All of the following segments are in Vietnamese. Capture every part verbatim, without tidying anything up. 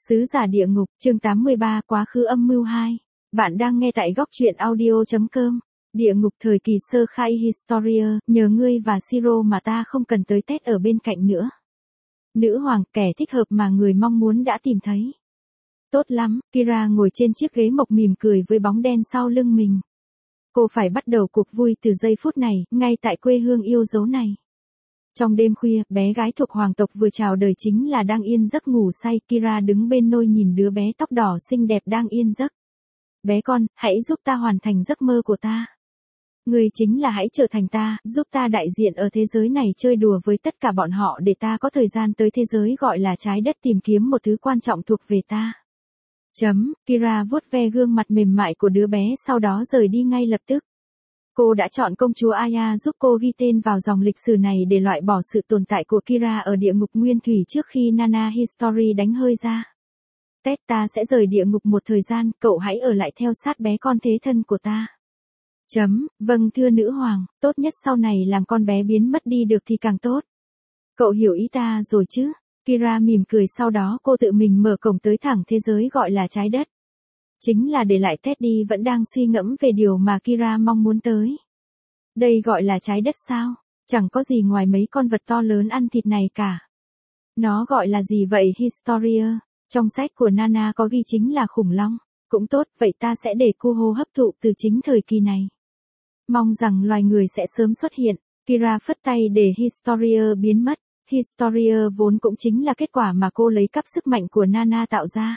Sứ giả địa ngục, chương tám mươi ba, quá khứ âm mưu hai. Bạn đang nghe tại góc truyện audio.com. Địa ngục thời kỳ sơ khai Historia, nhờ ngươi và Siro mà ta không cần tới Tết ở bên cạnh nữa. Nữ hoàng, kẻ thích hợp mà người mong muốn đã tìm thấy. Tốt lắm, Kira ngồi trên chiếc ghế mộc mỉm cười với bóng đen sau lưng mình. Cô phải bắt đầu cuộc vui từ giây phút này, ngay tại quê hương yêu dấu này. Trong đêm khuya, bé gái thuộc hoàng tộc vừa chào đời chính là đang yên giấc ngủ say. Kira đứng bên nôi nhìn đứa bé tóc đỏ xinh đẹp đang yên giấc. Bé con, hãy giúp ta hoàn thành giấc mơ của ta. Người chính là hãy trở thành ta, giúp ta đại diện ở thế giới này chơi đùa với tất cả bọn họ để ta có thời gian tới thế giới gọi là trái đất tìm kiếm một thứ quan trọng thuộc về ta. Chấm, Kira vuốt ve gương mặt mềm mại của đứa bé sau đó rời đi ngay lập tức. Cô đã chọn công chúa Aya giúp cô ghi tên vào dòng lịch sử này để loại bỏ sự tồn tại của Kira ở địa ngục nguyên thủy trước khi Nana History đánh hơi ra. Tết ta sẽ rời địa ngục một thời gian, cậu hãy ở lại theo sát bé con thế thân của ta. Chấm, vâng thưa nữ hoàng, tốt nhất sau này làm con bé biến mất đi được thì càng tốt. Cậu hiểu ý ta rồi chứ? Kira mỉm cười sau đó cô tự mình mở cổng tới thẳng thế giới gọi là trái đất. Chính là để lại Teddy vẫn đang suy ngẫm về điều mà Kira mong muốn tới. Đây gọi là trái đất sao? Chẳng có gì ngoài mấy con vật to lớn ăn thịt này cả. Nó gọi là gì vậy Historia? Trong sách của Nana có ghi chính là khủng long. Cũng tốt, vậy ta sẽ để Kuho hấp thụ từ chính thời kỳ này. Mong rằng loài người sẽ sớm xuất hiện. Kira phất tay để Historia biến mất. Historia vốn cũng chính là kết quả mà cô lấy cắp sức mạnh của Nana tạo ra.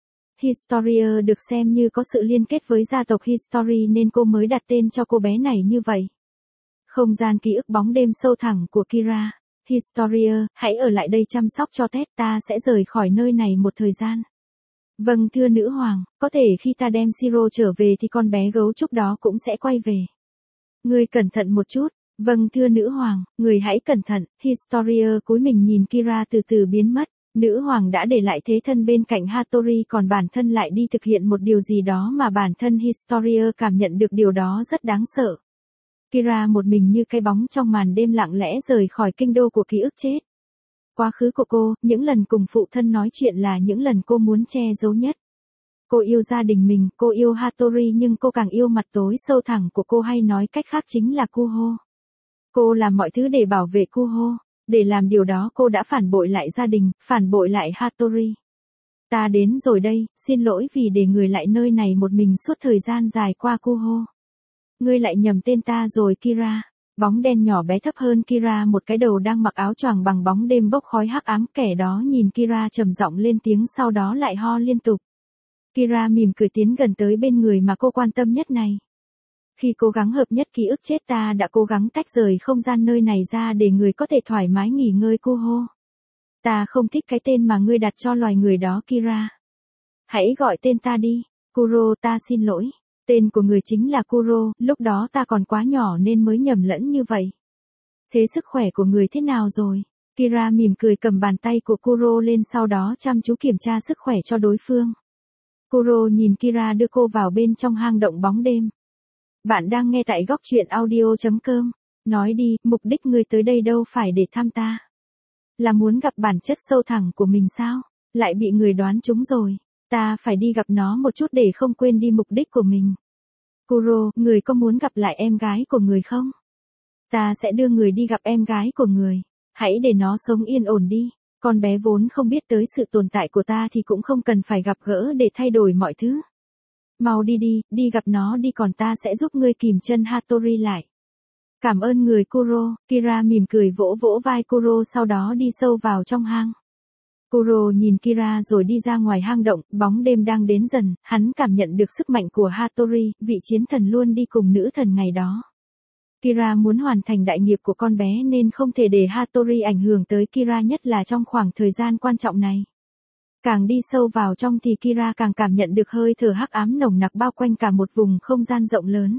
Historia được xem như có sự liên kết với gia tộc History nên cô mới đặt tên cho cô bé này như vậy. Không gian ký ức bóng đêm sâu thẳm của Kira. Historia, hãy ở lại đây chăm sóc cho Ted, ta sẽ rời khỏi nơi này một thời gian. Vâng thưa nữ hoàng, có thể khi ta đem Siro trở về thì con bé gấu trúc đó cũng sẽ quay về. Ngươi cẩn thận một chút. Vâng thưa nữ hoàng, người hãy cẩn thận. Historia cúi mình nhìn Kira từ từ biến mất. Nữ hoàng đã để lại thế thân bên cạnh Hattori còn bản thân lại đi thực hiện một điều gì đó mà bản thân Historia cảm nhận được điều đó rất đáng sợ. Kira một mình như cái bóng trong màn đêm lặng lẽ rời khỏi kinh đô của ký ức chết. Quá khứ của cô, những lần cùng phụ thân nói chuyện là những lần cô muốn che giấu nhất. Cô yêu gia đình mình, cô yêu Hattori nhưng cô càng yêu mặt tối sâu thẳm của cô hay nói cách khác chính là Kuho. Cô làm mọi thứ để bảo vệ Kuho. Để làm điều đó cô đã phản bội lại gia đình, phản bội lại Hattori. Ta đến rồi đây, xin lỗi vì để người lại nơi này một mình suốt thời gian dài qua Kuho. Ngươi lại nhầm tên ta rồi Kira. Bóng đen nhỏ bé thấp hơn Kira một cái đầu đang mặc áo choàng bằng bóng đêm bốc khói hắc ám, kẻ đó nhìn Kira trầm giọng lên tiếng sau đó lại ho liên tục. Kira mỉm cười tiến gần tới bên người mà cô quan tâm nhất này. Khi cố gắng hợp nhất ký ức chết ta đã cố gắng tách rời không gian nơi này ra để người có thể thoải mái nghỉ ngơi Kuho. Ta không thích cái tên mà ngươi đặt cho loài người đó Kira. Hãy gọi tên ta đi. Kuro, ta xin lỗi. Tên của người chính là Kuro, lúc đó ta còn quá nhỏ nên mới nhầm lẫn như vậy. Thế sức khỏe của người thế nào rồi? Kira mỉm cười cầm bàn tay của Kuro lên sau đó chăm chú kiểm tra sức khỏe cho đối phương. Kuro nhìn Kira đưa cô vào bên trong hang động bóng đêm. Bạn đang nghe tại góc truyện audio.com. Nói đi, mục đích ngươi tới đây đâu phải để thăm ta. Là muốn gặp bản chất sâu thẳm của mình sao? Lại bị người đoán trúng rồi. Ta phải đi gặp nó một chút để không quên đi mục đích của mình. Kuro, người có muốn gặp lại em gái của người không? Ta sẽ đưa người đi gặp em gái của người. Hãy để nó sống yên ổn đi. Con bé vốn không biết tới sự tồn tại của ta thì cũng không cần phải gặp gỡ để thay đổi mọi thứ. Mau đi đi, đi gặp nó đi còn ta sẽ giúp ngươi kìm chân Hattori lại. Cảm ơn người Kuro. Kira mỉm cười vỗ vỗ vai Kuro sau đó đi sâu vào trong hang. Kuro nhìn Kira rồi đi ra ngoài hang động, bóng đêm đang đến dần, hắn cảm nhận được sức mạnh của Hattori, vị chiến thần luôn đi cùng nữ thần ngày đó. Kira muốn hoàn thành đại nghiệp của con bé nên không thể để Hattori ảnh hưởng tới Kira nhất là trong khoảng thời gian quan trọng này. Càng đi sâu vào trong thì Kira càng cảm nhận được hơi thở hắc ám nồng nặc bao quanh cả một vùng không gian rộng lớn.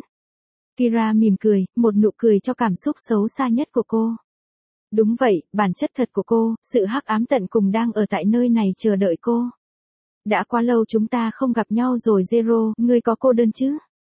Kira mỉm cười, một nụ cười cho cảm xúc xấu xa nhất của cô. Đúng vậy, bản chất thật của cô, sự hắc ám tận cùng đang ở tại nơi này chờ đợi cô. Đã quá lâu chúng ta không gặp nhau rồi Zero, ngươi có cô đơn chứ?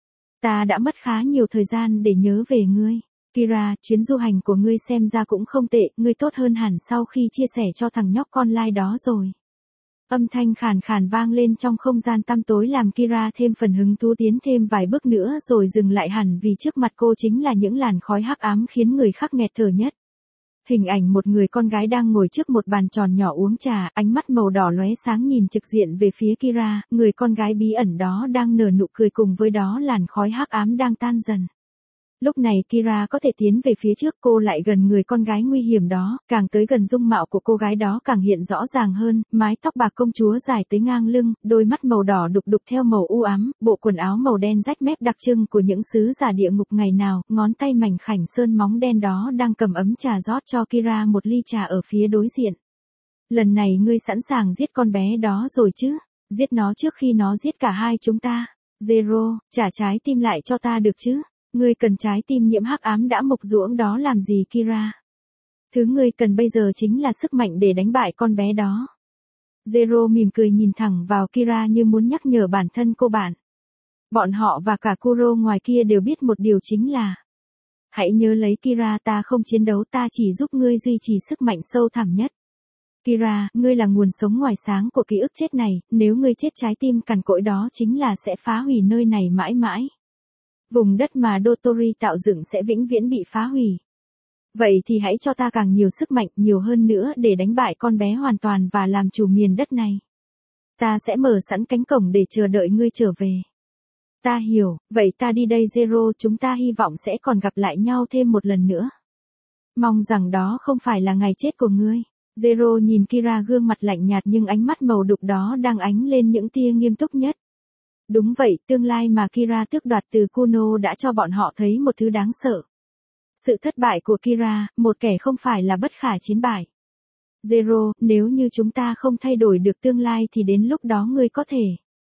Ta đã mất khá nhiều thời gian để nhớ về ngươi. Kira, chuyến du hành của ngươi xem ra cũng không tệ, ngươi tốt hơn hẳn sau khi chia sẻ cho thằng nhóc con lai đó rồi. Âm thanh khàn khàn vang lên trong không gian tăm tối làm Kira thêm phần hứng thú tiến thêm vài bước nữa rồi dừng lại hẳn vì trước mặt cô chính là những làn khói hắc ám khiến người khác nghẹt thở nhất. Hình ảnh một người con gái đang ngồi trước một bàn tròn nhỏ uống trà, ánh mắt màu đỏ lóe sáng nhìn trực diện về phía Kira, người con gái bí ẩn đó đang nở nụ cười cùng với đó làn khói hắc ám đang tan dần. Lúc này Kira có thể tiến về phía trước, cô lại gần người con gái nguy hiểm đó, càng tới gần dung mạo của cô gái đó càng hiện rõ ràng hơn, mái tóc bạc công chúa dài tới ngang lưng, đôi mắt màu đỏ đục đục theo màu u ám, bộ quần áo màu đen rách mép đặc trưng của những sứ giả địa ngục ngày nào, ngón tay mảnh khảnh sơn móng đen đó đang cầm ấm trà rót cho Kira một ly trà ở phía đối diện. Lần này ngươi sẵn sàng giết con bé đó rồi chứ? Giết nó trước khi nó giết cả hai chúng ta. Zero, trả trái tim lại cho ta được chứ? Ngươi cần trái tim nhiễm hắc ám đã mộc ruỗng đó làm gì Kira? Thứ ngươi cần bây giờ chính là sức mạnh để đánh bại con bé đó. Zero mỉm cười nhìn thẳng vào Kira như muốn nhắc nhở bản thân cô bạn. Bọn họ và cả Kuro ngoài kia đều biết một điều chính là hãy nhớ lấy Kira, ta không chiến đấu, ta chỉ giúp ngươi duy trì sức mạnh sâu thẳm nhất. Kira, ngươi là nguồn sống ngoài sáng của ký ức chết này, nếu ngươi chết trái tim cằn cỗi đó chính là sẽ phá hủy nơi này mãi mãi. Vùng đất mà Dotori tạo dựng sẽ vĩnh viễn bị phá hủy. Vậy thì hãy cho ta càng nhiều sức mạnh, nhiều hơn nữa để đánh bại con bé hoàn toàn và làm chủ miền đất này. Ta sẽ mở sẵn cánh cổng để chờ đợi ngươi trở về. Ta hiểu, vậy ta đi đây Zero, chúng ta hy vọng sẽ còn gặp lại nhau thêm một lần nữa. Mong rằng đó không phải là ngày chết của ngươi. Zero nhìn Kira gương mặt lạnh nhạt nhưng ánh mắt màu đục đó đang ánh lên những tia nghiêm túc nhất. Đúng vậy, tương lai mà Kira tước đoạt từ Kuno đã cho bọn họ thấy một thứ đáng sợ. Sự thất bại của Kira, một kẻ không phải là bất khả chiến bại. Zero, nếu như chúng ta không thay đổi được tương lai thì đến lúc đó ngươi có thể.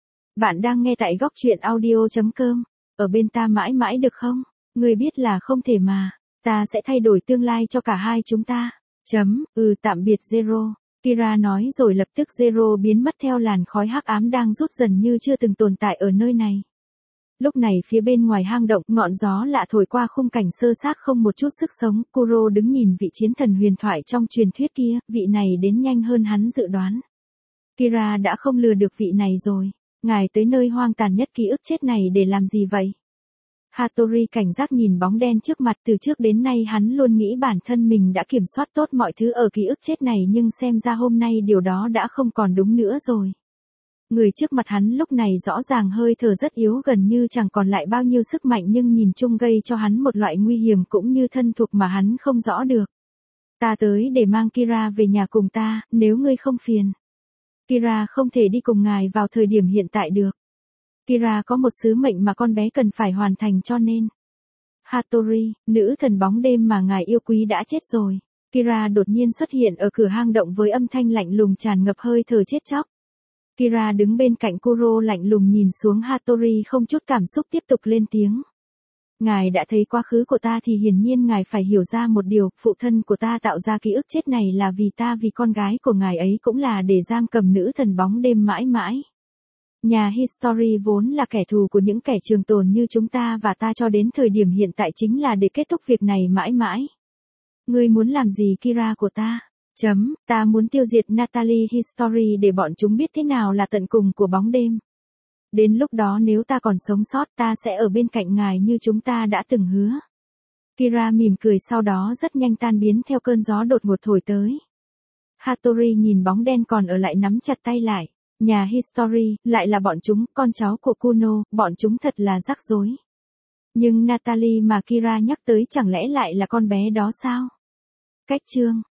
Bạn đang nghe tại góc truyện audio chấm com, ở bên ta mãi mãi được không? Ngươi biết là không thể mà, ta sẽ thay đổi tương lai cho cả hai chúng ta. Chấm, ừ tạm biệt Zero. Kira nói rồi lập tức Zero biến mất theo làn khói hắc ám đang rút dần như chưa từng tồn tại ở nơi này. Lúc này phía bên ngoài hang động, ngọn gió lạ thổi qua khung cảnh sơ xác không một chút sức sống, Kuro đứng nhìn vị chiến thần huyền thoại trong truyền thuyết kia, vị này đến nhanh hơn hắn dự đoán. Kira đã không lừa được vị này rồi. Ngài tới nơi hoang tàn nhất ký ức chết này để làm gì vậy? Hattori cảnh giác nhìn bóng đen trước mặt, từ trước đến nay hắn luôn nghĩ bản thân mình đã kiểm soát tốt mọi thứ ở ký ức chết này nhưng xem ra hôm nay điều đó đã không còn đúng nữa rồi. Người trước mặt hắn lúc này rõ ràng hơi thở rất yếu gần như chẳng còn lại bao nhiêu sức mạnh nhưng nhìn chung gây cho hắn một loại nguy hiểm cũng như thân thuộc mà hắn không rõ được. Ta tới để mang Kira về nhà cùng ta, nếu ngươi không phiền. Kira không thể đi cùng ngài vào thời điểm hiện tại được. Kira có một sứ mệnh mà con bé cần phải hoàn thành cho nên. Hattori, nữ thần bóng đêm mà ngài yêu quý đã chết rồi. Kira đột nhiên xuất hiện ở cửa hang động với âm thanh lạnh lùng tràn ngập hơi thở chết chóc. Kira đứng bên cạnh Kuro lạnh lùng nhìn xuống Hattori không chút cảm xúc tiếp tục lên tiếng. Ngài đã thấy quá khứ của ta thì hiển nhiên ngài phải hiểu ra một điều, phụ thân của ta tạo ra ký ức chết này là vì ta, vì con gái của ngài ấy cũng là để giam cầm nữ thần bóng đêm mãi mãi. Nhà History vốn là kẻ thù của những kẻ trường tồn như chúng ta và ta cho đến thời điểm hiện tại chính là để kết thúc việc này mãi mãi. Ngươi muốn làm gì Kira của ta? Chấm, ta muốn tiêu diệt Natalie History để bọn chúng biết thế nào là tận cùng của bóng đêm. Đến lúc đó nếu ta còn sống sót ta sẽ ở bên cạnh ngài như chúng ta đã từng hứa. Kira mỉm cười sau đó rất nhanh tan biến theo cơn gió đột ngột thổi tới. Hattori nhìn bóng đen còn ở lại nắm chặt tay lại. Nhà History, lại là bọn chúng, con cháu của Kuno, bọn chúng thật là rắc rối. Nhưng Natalie mà Kira nhắc tới chẳng lẽ lại là con bé đó sao? Cách chương